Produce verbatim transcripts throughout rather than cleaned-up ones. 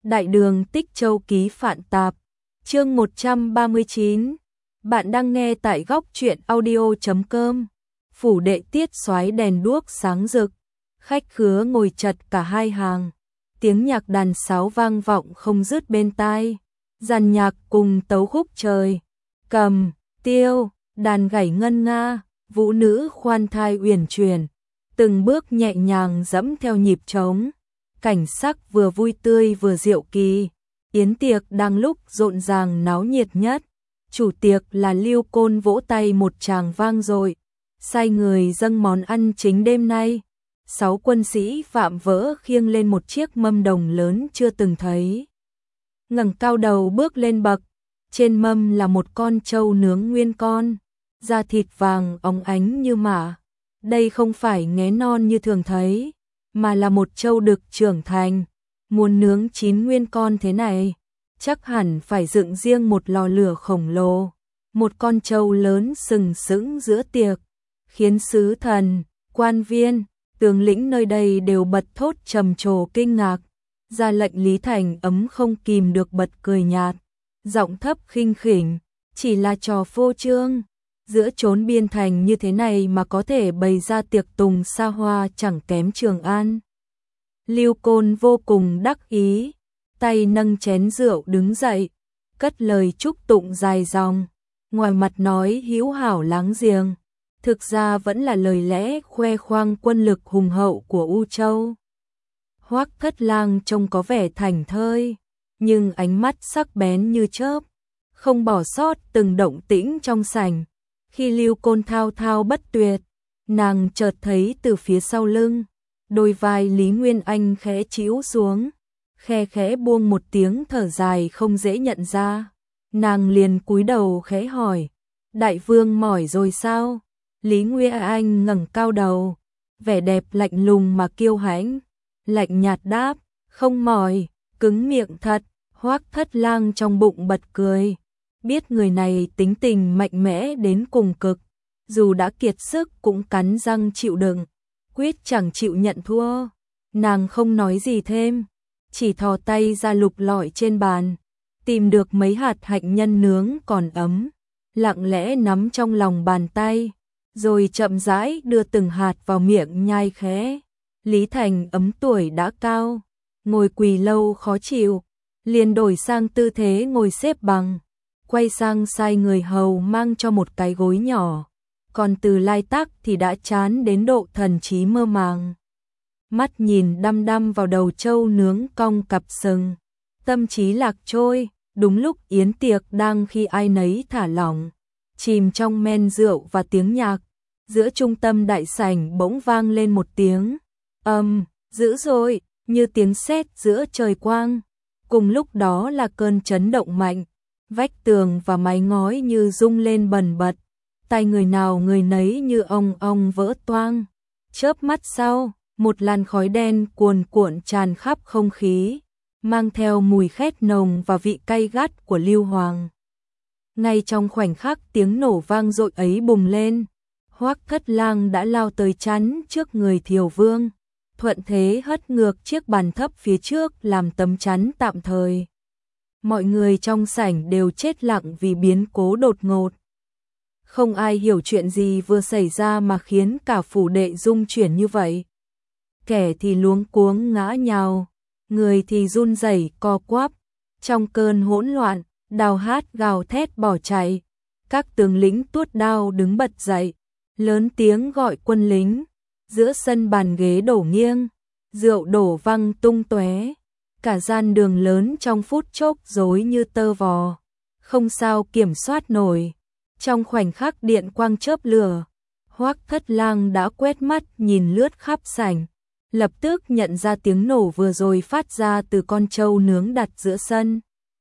Đại đường Tích Châu ký Phạn Tạp, chương một trăm ba mươi chín. Bạn đang nghe tại góc truyện audio chấm com. Phủ đệ tiết soái đèn đuốc sáng rực, khách khứa ngồi chật cả hai hàng. Tiếng nhạc đàn sáo vang vọng không dứt bên tai, dàn nhạc cùng tấu khúc trời, cầm, tiêu, đàn gảy ngân nga, vũ nữ khoan thai uyển chuyển, từng bước nhẹ nhàng dẫm theo nhịp trống. Cảnh sắc vừa vui tươi vừa diệu kỳ, yến tiệc đang lúc rộn ràng náo nhiệt nhất. Chủ tiệc là Lưu Côn vỗ tay một tràng vang dội, sai người dâng món ăn chính đêm nay. Sáu quân sĩ vạm vỡ khiêng lên một chiếc mâm đồng lớn chưa từng thấy. Ngẩng cao đầu bước lên bậc, trên mâm là một con trâu nướng nguyên con, da thịt vàng óng ánh như mạ. Đây không phải nghé non như thường thấy, mà là một trâu đực trưởng thành. Muốn nướng chín nguyên con thế này, chắc hẳn phải dựng riêng một lò lửa khổng lồ. Một con trâu lớn sừng sững giữa tiệc, khiến sứ thần, quan viên, tướng lĩnh nơi đây đều bật thốt trầm trồ kinh ngạc. Ra lệnh Lý Thành Ấm không kìm được bật cười nhạt, giọng thấp khinh khỉnh, chỉ là trò phô trương. Giữa chốn biên thành như thế này mà có thể bày ra tiệc tùng xa hoa chẳng kém Trường An. Lưu Côn vô cùng đắc ý, tay nâng chén rượu đứng dậy, cất lời chúc tụng dài dòng, ngoài mặt nói hữu hảo láng giềng, thực ra vẫn là lời lẽ khoe khoang quân lực hùng hậu của U Châu. Hoắc Thất Lang trông có vẻ thảnh thơi, nhưng ánh mắt sắc bén như chớp, không bỏ sót từng động tĩnh trong sảnh. Khi Lưu Côn thao thao bất tuyệt, nàng chợt thấy từ phía sau lưng, đôi vai Lý Nguyên Anh khẽ chĩu xuống, khe khẽ buông một tiếng thở dài không dễ nhận ra. Nàng liền cúi đầu khẽ hỏi, đại vương mỏi rồi sao? Lý Nguyên Anh ngẩng cao đầu, vẻ đẹp lạnh lùng mà kiêu hãnh, lạnh nhạt đáp, không mỏi. Cứng miệng thật. Hoắc Thất Lang trong bụng bật cười, biết người này tính tình mạnh mẽ đến cùng cực, dù đã kiệt sức cũng cắn răng chịu đựng, quyết chẳng chịu nhận thua. Nàng không nói gì thêm, chỉ thò tay ra lục lọi trên bàn, tìm được mấy hạt hạnh nhân nướng còn ấm, lặng lẽ nắm trong lòng bàn tay, rồi chậm rãi đưa từng hạt vào miệng nhai khẽ. Lý Thành Ấm tuổi đã cao, ngồi quỳ lâu khó chịu, liền đổi sang tư thế ngồi xếp bằng, quay sang sai người hầu mang cho một cái gối nhỏ. Còn Từ Lai Tắc thì đã chán đến độ thần trí mơ màng, mắt nhìn đăm đăm vào đầu trâu nướng cong cặp sừng, tâm trí lạc trôi. Đúng lúc yến tiệc đang khi ai nấy thả lỏng, chìm trong men rượu và tiếng nhạc, giữa trung tâm đại sảnh bỗng vang lên một tiếng ầm um, dữ dội, như tiếng sét giữa trời quang. Cùng lúc đó là cơn chấn động mạnh, vách tường và mái ngói như rung lên bần bật, tay người nào người nấy như ong ong vỡ toang. Chớp mắt sau, một làn khói đen cuồn cuộn tràn khắp không khí, mang theo mùi khét nồng và vị cay gắt của Lưu Hoàng. Ngay trong khoảnh khắc tiếng nổ vang dội ấy bùng lên, Hoắc Thất Lang đã lao tới chắn trước người Thiều Vương, thuận thế hất ngược chiếc bàn thấp phía trước làm tấm chắn tạm thời. Mọi người trong sảnh đều chết lặng vì biến cố đột ngột. Không ai hiểu chuyện gì vừa xảy ra mà khiến cả phủ đệ rung chuyển như vậy. Kẻ thì luống cuống ngã nhào, người thì run rẩy co quắp. Trong cơn hỗn loạn, đào hát gào thét bỏ chạy. Các tướng lĩnh tuốt đao đứng bật dậy, lớn tiếng gọi quân lính. Giữa sân bàn ghế đổ nghiêng, rượu đổ văng tung tóe, cả gian đường lớn trong phút chốc rối như tơ vò, không sao kiểm soát nổi. Trong khoảnh khắc điện quang chớp lửa, Hoắc Thất Lang đã quét mắt nhìn lướt khắp sảnh, lập tức nhận ra tiếng nổ vừa rồi phát ra từ con trâu nướng đặt giữa sân.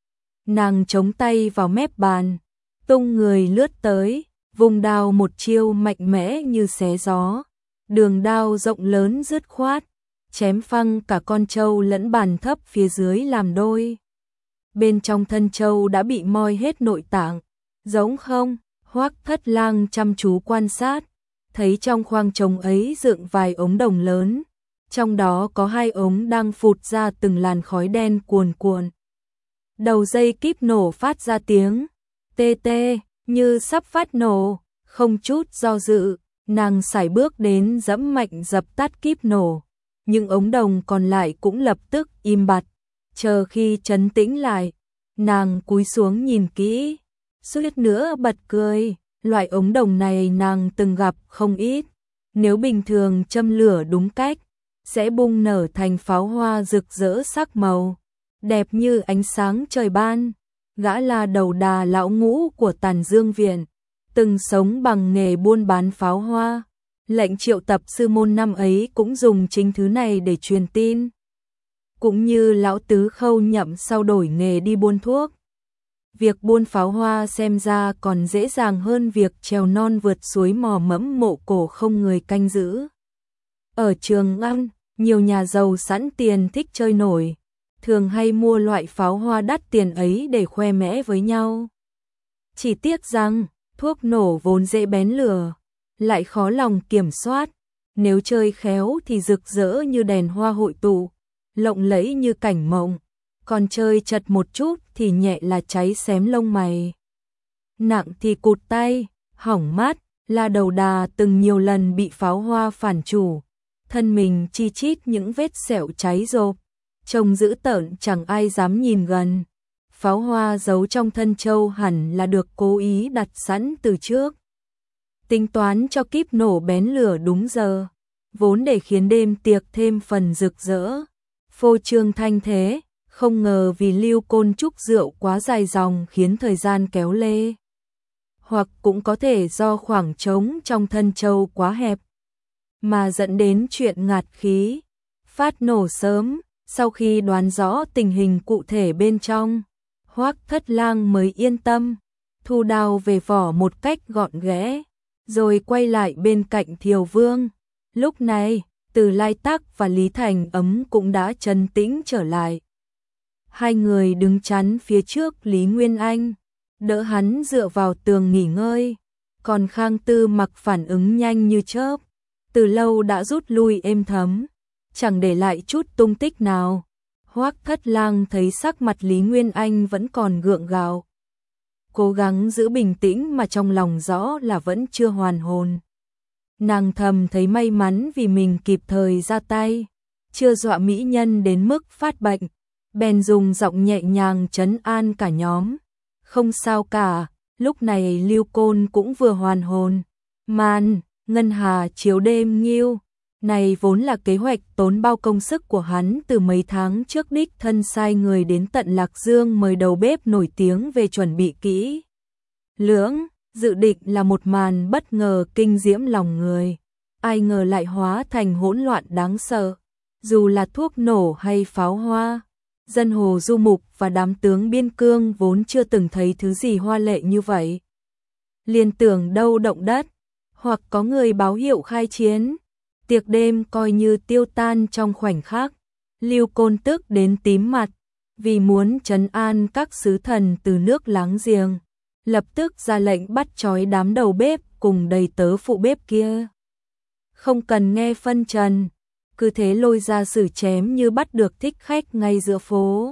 Nàng chống tay vào mép bàn, tung người lướt tới, vùng đao một chiêu mạnh mẽ như xé gió. Đường đao rộng lớn dứt khoát, chém phăng cả con trâu lẫn bàn thấp phía dưới làm đôi. Bên trong thân trâu đã bị moi hết nội tạng, giống không? Hoắc Thất Lang chăm chú quan sát, thấy trong khoang trống ấy dựng vài ống đồng lớn, Trong đó có hai ống đang phụt ra từng làn khói đen cuồn cuộn. Đầu dây kíp nổ phát ra tiếng tê tê như sắp phát nổ, không chút do dự, nàng sải bước đến giẫm mạnh dập tắt kíp nổ. Nhưng ống đồng còn lại cũng lập tức im bặt, chờ khi trấn tĩnh lại, nàng cúi xuống nhìn kỹ, suýt nữa bật cười, loại ống đồng này nàng từng gặp không ít, nếu bình thường châm lửa đúng cách, sẽ bung nở thành pháo hoa rực rỡ sắc màu, đẹp như ánh sáng trời ban. Gã là đầu đà lão ngũ của Tàn Dương Viện, từng sống bằng nghề buôn bán pháo hoa. Lệnh triệu tập sư môn năm ấy cũng dùng chính thứ này để truyền tin. Cũng như lão tứ Khâu Nhậm sau đổi nghề đi buôn thuốc. Việc buôn pháo hoa xem ra còn dễ dàng hơn việc trèo non vượt suối mò mẫm mộ cổ không người canh giữ. Ở Trường An, nhiều nhà giàu sẵn tiền thích chơi nổi, thường hay mua loại pháo hoa đắt tiền ấy để khoe mẽ với nhau. Chỉ tiếc rằng, thuốc nổ vốn dễ bén lửa, lại khó lòng kiểm soát, nếu chơi khéo thì rực rỡ như đèn hoa hội tụ, lộng lẫy như cảnh mộng, còn chơi chật một chút thì nhẹ là cháy xém lông mày, nặng thì cụt tay, hỏng mắt. Là đầu đà từng nhiều lần bị pháo hoa phản chủ, thân mình chi chít những vết sẹo cháy rộp, trông dữ tợn chẳng ai dám nhìn gần. Pháo hoa giấu trong thân châu hẳn là được cố ý đặt sẵn từ trước, tính toán cho kíp nổ bén lửa đúng giờ, vốn để khiến đêm tiệc thêm phần rực rỡ, phô trương thanh thế, không ngờ vì lưu côn trúc rượu quá dài dòng khiến thời gian kéo lê. Hoặc cũng có thể do khoảng trống trong thân châu quá hẹp, mà dẫn đến chuyện ngạt khí, phát nổ sớm. Sau khi đoán rõ tình hình cụ thể bên trong, Hoắc Thất Lang mới yên tâm, thu đao về vỏ một cách gọn ghẽ, rồi quay lại bên cạnh Thiều Vương. Lúc này, Từ Lai Tắc và Lý Thành Ấm cũng đã trấn tĩnh trở lại. Hai người đứng chắn phía trước Lý Nguyên Anh, đỡ hắn dựa vào tường nghỉ ngơi, còn Khang Tư Mặc phản ứng nhanh như chớp, từ lâu đã rút lui êm thấm, chẳng để lại chút tung tích nào. Hoắc Thất Lang thấy sắc mặt Lý Nguyên Anh vẫn còn gượng gạo, cố gắng giữ bình tĩnh mà trong lòng rõ là vẫn chưa hoàn hồn. Nàng thầm thấy may mắn vì mình kịp thời ra tay, chưa dọa mỹ nhân đến mức phát bệnh, bèn dùng giọng nhẹ nhàng trấn an cả nhóm. Không sao cả, lúc này Lưu Côn cũng vừa hoàn hồn. Màn, ngân hà chiếu đêm nghiêu, này vốn là kế hoạch tốn bao công sức của hắn từ mấy tháng trước, đích thân sai người đến tận Lạc Dương mời đầu bếp nổi tiếng về chuẩn bị kỹ lưỡng, dự định là một màn bất ngờ kinh diễm lòng người. Ai ngờ lại hóa thành hỗn loạn đáng sợ, dù là thuốc nổ hay pháo hoa. Dân Hồ Du Mục và đám tướng biên cương vốn chưa từng thấy thứ gì hoa lệ như vậy, liền tưởng đâu động đất, hoặc có người báo hiệu khai chiến. Tiệc đêm coi như tiêu tan trong khoảnh khắc. Lưu Côn tức đến tím mặt, vì muốn trấn an các sứ thần từ nước láng giềng, lập tức ra lệnh bắt trói đám đầu bếp cùng đầy tớ phụ bếp kia. Không cần nghe phân trần, cứ thế lôi ra xử chém như bắt được thích khách ngay giữa phố.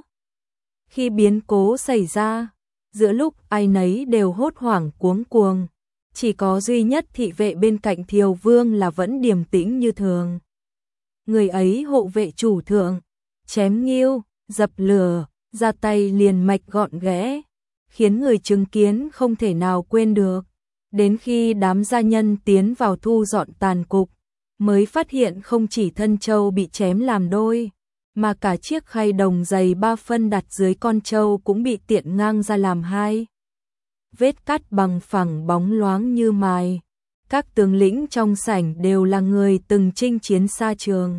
Khi biến cố xảy ra, giữa lúc ai nấy đều hốt hoảng cuống cuồng, chỉ có duy nhất thị vệ bên cạnh Thiều Vương là vẫn điềm tĩnh như thường. Người ấy hộ vệ chủ thượng, chém nghiêu, dập lửa, ra tay liền mạch gọn ghẽ, khiến người chứng kiến không thể nào quên được. Đến khi đám gia nhân tiến vào thu dọn tàn cục, mới phát hiện không chỉ thân trâu bị chém làm đôi, mà cả chiếc khay đồng dày ba phân đặt dưới con trâu cũng bị tiện ngang ra làm hai. Vết cắt bằng phẳng bóng loáng như mài. Các tướng lĩnh trong sảnh đều là người từng chinh chiến xa trường,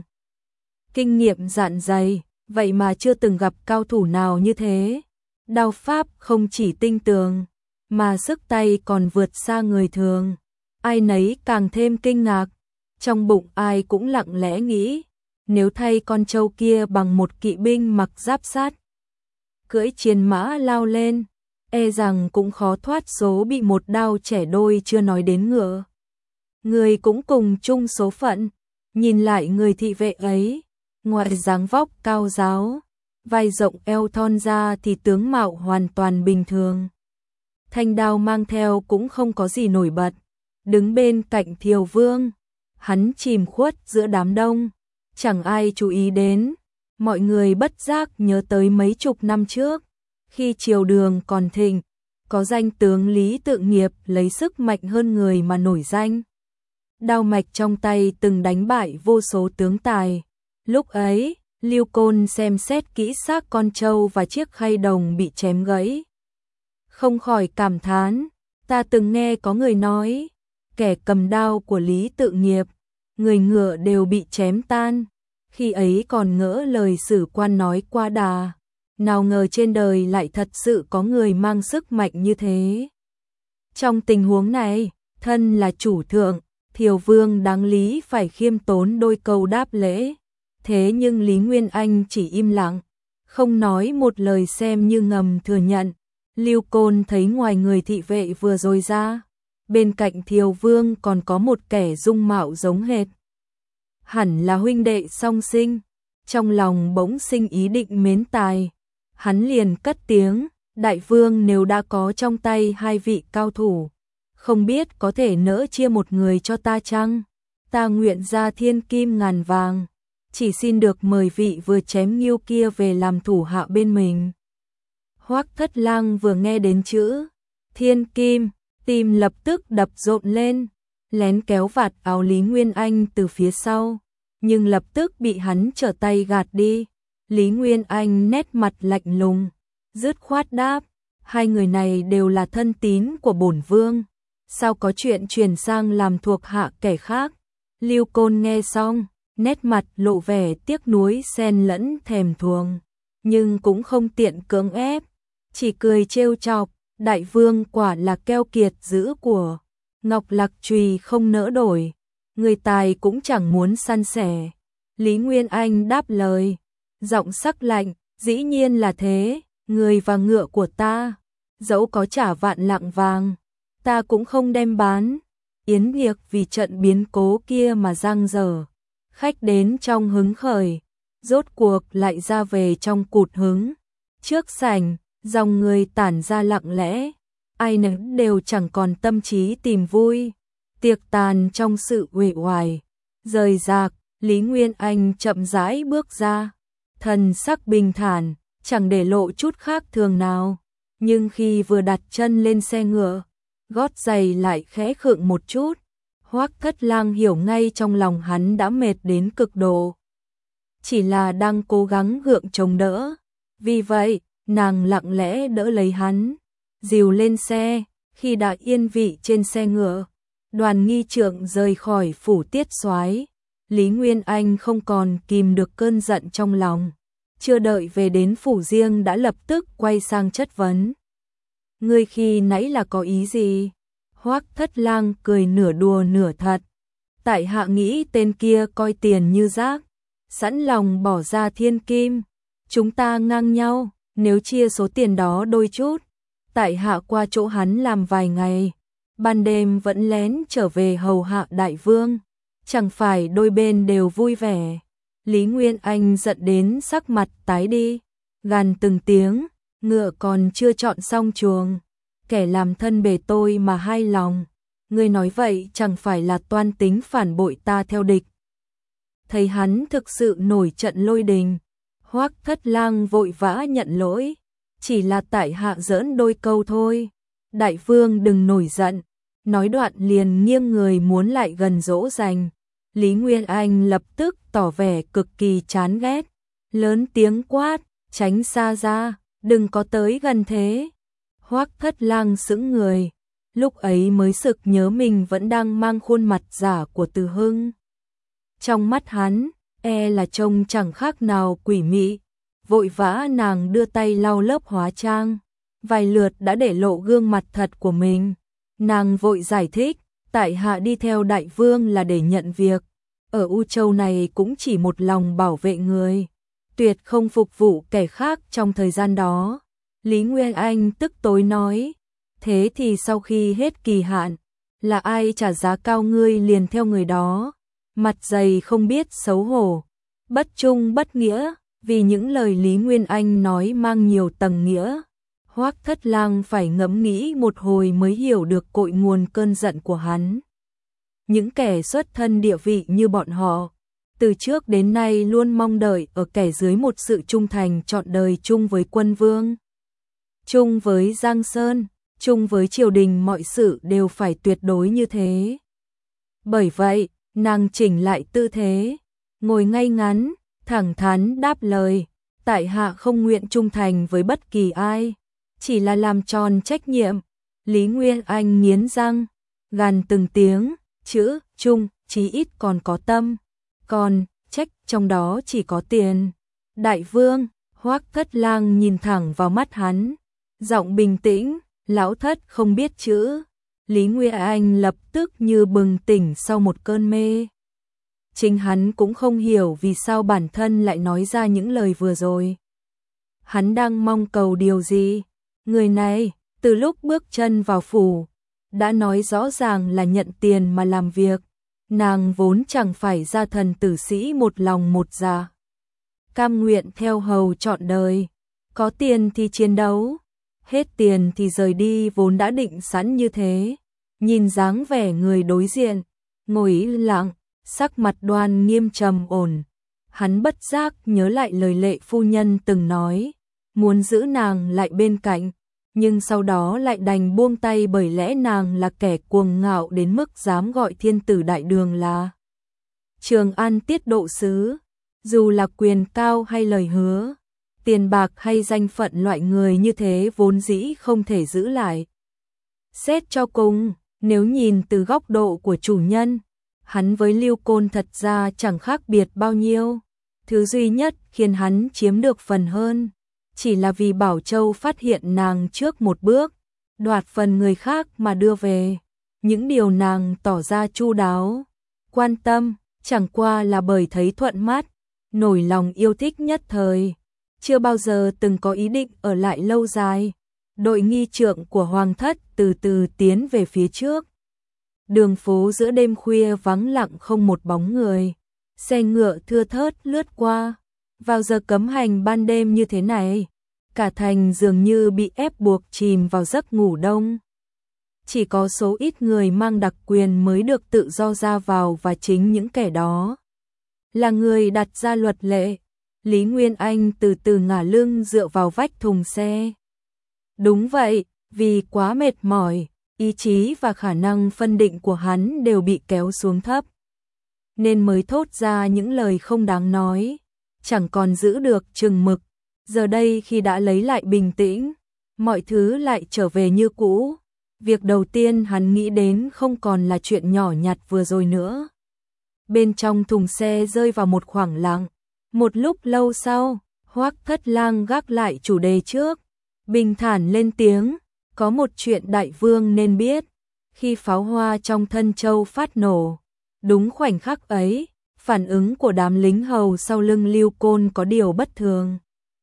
kinh nghiệm dạn dày, vậy mà chưa từng gặp cao thủ nào như thế. Đao pháp không chỉ tinh tường, mà sức tay còn vượt xa người thường. Ai nấy càng thêm kinh ngạc, trong bụng ai cũng lặng lẽ nghĩ, nếu thay con trâu kia bằng một kỵ binh mặc giáp sắt, cưỡi chiến mã lao lên, e rằng cũng khó thoát số bị một đao chẻ đôi, chưa nói đến ngựa. Người cũng cùng chung số phận, Nhìn lại người thị vệ ấy, ngoại dáng vóc cao ráo, vai rộng eo thon ra thì tướng mạo hoàn toàn bình thường. Thanh đao mang theo cũng không có gì nổi bật, đứng bên cạnh Thiều Vương, hắn chìm khuất giữa đám đông, chẳng ai chú ý đến. Mọi người bất giác nhớ tới mấy chục năm trước, khi triều đường còn thịnh, có danh tướng Lý Tự Nghiệp lấy sức mạnh hơn người mà nổi danh. Đao mạch trong tay từng đánh bại vô số tướng tài. Lúc ấy, Lưu Côn xem xét kỹ xác con trâu và chiếc khay đồng bị chém gãy, không khỏi cảm thán, ta từng nghe có người nói, kẻ cầm đao của Lý Tự Nghiệp, người ngựa đều bị chém tan. Khi ấy còn ngỡ lời sử quan nói qua đà, nào ngờ trên đời lại thật sự có người mang sức mạnh như thế. Trong tình huống này, thân là chủ thượng, Thiều Vương đáng lý phải khiêm tốn đôi câu đáp lễ. Thế nhưng Lý Nguyên Anh chỉ im lặng, không nói một lời xem như ngầm thừa nhận. Lưu Côn thấy ngoài người thị vệ vừa rồi ra, bên cạnh Thiều Vương còn có một kẻ dung mạo giống hệt. Hẳn là huynh đệ song sinh, trong lòng bỗng sinh ý định mến tài. Hắn liền cất tiếng, đại vương nếu đã có trong tay hai vị cao thủ, không biết có thể nỡ chia một người cho ta chăng? Ta nguyện ra thiên kim ngàn vàng, chỉ xin được mời vị vừa chém Nghiêu kia về làm thủ hạ bên mình. Hoắc Thất Lang vừa nghe đến chữ thiên kim, tim lập tức đập rộn lên, lén kéo vạt áo Lý Nguyên Anh từ phía sau, nhưng lập tức bị hắn trở tay gạt đi. Lý Nguyên Anh nét mặt lạnh lùng, dứt khoát đáp, hai người này đều là thân tín của bổn vương, sao có chuyện chuyển sang làm thuộc hạ kẻ khác? Lưu Côn nghe xong, nét mặt lộ vẻ tiếc nuối xen lẫn thèm thuồng, nhưng cũng không tiện cưỡng ép, chỉ cười trêu chọc, đại vương quả là keo kiệt giữ của, ngọc lạc trùy không nỡ đổi, người tài cũng chẳng muốn săn sẻ. Lý Nguyên Anh đáp lời, giọng sắc lạnh, dĩ nhiên là thế, người và ngựa của ta, dẫu có trả vạn lạng vàng, ta cũng không đem bán. Yến Liệt vì trận biến cố kia mà giang dở, khách đến trong hứng khởi, rốt cuộc lại ra về trong cụt hứng. Trước sảnh, dòng người tản ra lặng lẽ, ai nấy đều chẳng còn tâm trí tìm vui. Tiệc tàn trong sự uể oải, rời rạc, Lý Nguyên Anh chậm rãi bước ra, thần sắc bình thản, chẳng để lộ chút khác thường nào. Nhưng khi vừa đặt chân lên xe ngựa, gót giày lại khẽ khựng một chút. Hoắc Thất Lang hiểu ngay trong lòng hắn đã mệt đến cực độ, chỉ là đang cố gắng gượng chống đỡ. Vì vậy, nàng lặng lẽ đỡ lấy hắn, dìu lên xe. Khi đã yên vị trên xe ngựa, đoàn nghi trượng rời khỏi phủ Tiết Soái, Lý Nguyên Anh không còn kìm được cơn giận trong lòng, chưa đợi về đến phủ riêng đã lập tức quay sang chất vấn. Ngươi khi nãy là có ý gì? Hoắc Thất Lang cười nửa đùa nửa thật. Tại hạ nghĩ tên kia coi tiền như rác, sẵn lòng bỏ ra thiên kim. Chúng ta ngang nhau, nếu chia số tiền đó đôi chút, tại hạ qua chỗ hắn làm vài ngày, ban đêm vẫn lén trở về hầu hạ đại vương, chẳng phải đôi bên đều vui vẻ. Lý Nguyên Anh giận đến sắc mặt tái đi, gằn từng tiếng, ngựa còn chưa chọn xong chuồng, kẻ làm thân bề tôi mà hai lòng, ngươi nói vậy chẳng phải là toan tính phản bội ta theo địch. Thấy hắn thực sự nổi trận lôi đình, Hoắc Thất Lang vội vã nhận lỗi, chỉ là tại hạ giỡn đôi câu thôi, đại vương đừng nổi giận. Nói đoạn liền nghiêng người muốn lại gần dỗ dành. Lý Nguyên Anh lập tức tỏ vẻ cực kỳ chán ghét, lớn tiếng quát, tránh xa ra, đừng có tới gần thế. Hoắc Thất Lang sững người, lúc ấy mới sực nhớ mình vẫn đang mang khuôn mặt giả của Từ Hưng. Trong mắt hắn, e là trông chẳng khác nào quỷ mị, vội vã nàng đưa tay lau lớp hóa trang, vài lượt đã để lộ gương mặt thật của mình. Nàng vội giải thích, tại hạ đi theo đại vương là để nhận việc, ở U Châu này cũng chỉ một lòng bảo vệ người, tuyệt không phục vụ kẻ khác trong thời gian đó. Lý Nguyên Anh tức tối nói, thế thì sau khi hết kỳ hạn, là ai trả giá cao ngươi liền theo người đó. mặt dày không biết xấu hổ, bất trung bất nghĩa, vì những lời Lý Nguyên Anh nói mang nhiều tầng nghĩa. Hoắc Thất Lang phải ngẫm nghĩ một hồi mới hiểu được cội nguồn cơn giận của hắn. Những kẻ xuất thân địa vị như bọn họ, từ trước đến nay luôn mong đợi ở kẻ dưới một sự trung thành trọn đời chung với quân vương, chung với Giang Sơn, chung với triều đình, mọi sự đều phải tuyệt đối như thế. Bởi vậy, nàng chỉnh lại tư thế, ngồi ngay ngắn, thẳng thắn đáp lời, tại hạ không nguyện trung thành với bất kỳ ai, chỉ là làm tròn trách nhiệm. Lý Nguyên Anh nghiến răng, gằn từng tiếng, chữ trung chí ít còn có tâm, còn trách trong đó chỉ có tiền. Đại vương, Hoắc Thất Lang nhìn thẳng vào mắt hắn, giọng bình tĩnh, lão thất không biết chữ. Lý Nguyên Anh lập tức như bừng tỉnh sau một cơn mê. Chính hắn cũng không hiểu vì sao bản thân lại nói ra những lời vừa rồi. Hắn đang mong cầu điều gì? Người này, từ lúc bước chân vào phủ, đã nói rõ ràng là nhận tiền mà làm việc. Nàng vốn chẳng phải gia thần tử sĩ một lòng một dạ, cam nguyện theo hầu trọn đời. Có tiền thì chiến đấu, hết tiền thì rời đi, vốn đã định sẵn như thế. Nhìn dáng vẻ người đối diện, ngồi im lặng, sắc mặt đoan nghiêm trầm ổn, hắn bất giác nhớ lại lời Lệ phu nhân từng nói, muốn giữ nàng lại bên cạnh, nhưng sau đó lại đành buông tay bởi lẽ nàng là kẻ cuồng ngạo đến mức dám gọi thiên tử đại đường là Trường An tiết độ sứ. Dù là quyền cao hay lời hứa, tiền bạc hay danh phận, loại người như thế vốn dĩ không thể giữ lại. Xét cho cùng, nếu nhìn từ góc độ của chủ nhân, hắn với Lưu Côn thật ra chẳng khác biệt bao nhiêu. Thứ duy nhất khiến hắn chiếm được phần hơn, chỉ là vì Bảo Châu phát hiện nàng trước một bước, đoạt phần người khác mà đưa về. Những điều nàng tỏ ra chu đáo, quan tâm, chẳng qua là bởi thấy thuận mắt, nổi lòng yêu thích nhất thời, chưa bao giờ từng có ý định ở lại lâu dài. Đội nghi trượng của Hoàng thất từ từ tiến về phía trước. Đường phố giữa đêm khuya vắng lặng không một bóng người, xe ngựa thưa thớt lướt qua. Vào giờ cấm hành ban đêm như thế này, cả thành dường như bị ép buộc chìm vào giấc ngủ đông. Chỉ có số ít người mang đặc quyền mới được tự do ra vào, và chính những kẻ đó là người đặt ra luật lệ. Lý Nguyên Anh từ từ ngả lưng dựa vào vách thùng xe. Đúng vậy, vì quá mệt mỏi, ý chí và khả năng phân định của hắn đều bị kéo xuống thấp, nên mới thốt ra những lời không đáng nói, chẳng còn giữ được chừng mực. Giờ đây khi đã lấy lại bình tĩnh, mọi thứ lại trở về như cũ. Việc đầu tiên hắn nghĩ đến không còn là chuyện nhỏ nhặt vừa rồi nữa. Bên trong thùng xe rơi vào một khoảng lặng. Một lúc lâu sau, Hoắc Thất Lang gác lại chủ đề trước, bình thản lên tiếng, có một chuyện đại vương nên biết. Khi pháo hoa trong Thân Châu phát nổ, đúng khoảnh khắc ấy, phản ứng của đám lính hầu sau lưng Lưu Côn có điều bất thường.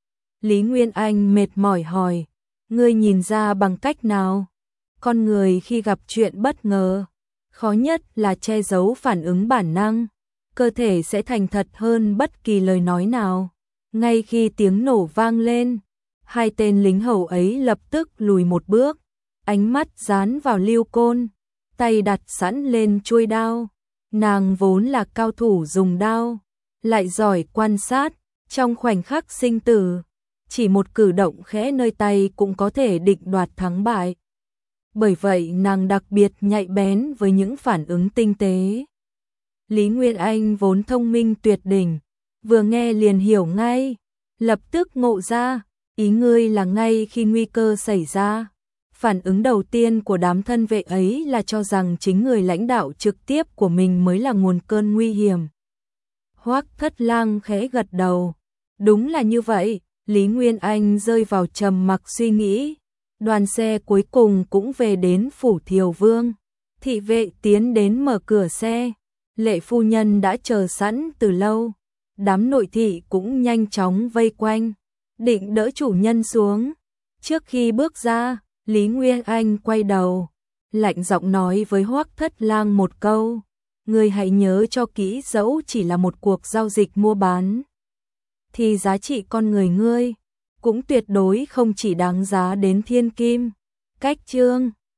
Lý Nguyên Anh mệt mỏi hỏi, ngươi nhìn ra bằng cách nào? Con người khi gặp chuyện bất ngờ, khó nhất là che giấu phản ứng bản năng, cơ thể sẽ thành thật hơn bất kỳ lời nói nào. Ngay khi tiếng nổ vang lên, hai tên lính hầu ấy lập tức lùi một bước, ánh mắt dán vào Lưu Côn, tay đặt sẵn lên chuôi đao. Nàng vốn là cao thủ dùng đao, lại giỏi quan sát, trong khoảnh khắc sinh tử, chỉ một cử động khẽ nơi tay cũng có thể định đoạt thắng bại. Bởi vậy nàng đặc biệt nhạy bén với những phản ứng tinh tế. Lý Nguyên Anh vốn thông minh tuyệt đỉnh, vừa nghe liền hiểu ngay, lập tức ngộ ra, ý ngươi là ngay khi nguy cơ xảy ra, phản ứng đầu tiên của đám thân vệ ấy là cho rằng chính người lãnh đạo trực tiếp của mình mới là nguồn cơn nguy hiểm. Hoắc Thất Lang khẽ gật đầu, đúng là như vậy. Lý Nguyên Anh rơi vào trầm mặc suy nghĩ. Đoàn xe cuối cùng cũng về đến phủ Thiều Vương. Thị vệ tiến đến mở cửa xe. Lệ phu nhân đã chờ sẵn từ lâu. Đám nội thị cũng nhanh chóng vây quanh, định đỡ chủ nhân xuống. Trước khi bước ra, Lý Nguyên Anh quay đầu, lạnh giọng nói với Hoắc Thất Lang một câu. Ngươi hãy nhớ cho kỹ, dẫu chỉ là một cuộc giao dịch mua bán, thì giá trị con người ngươi cũng tuyệt đối không chỉ đáng giá đến thiên kim. Cách chương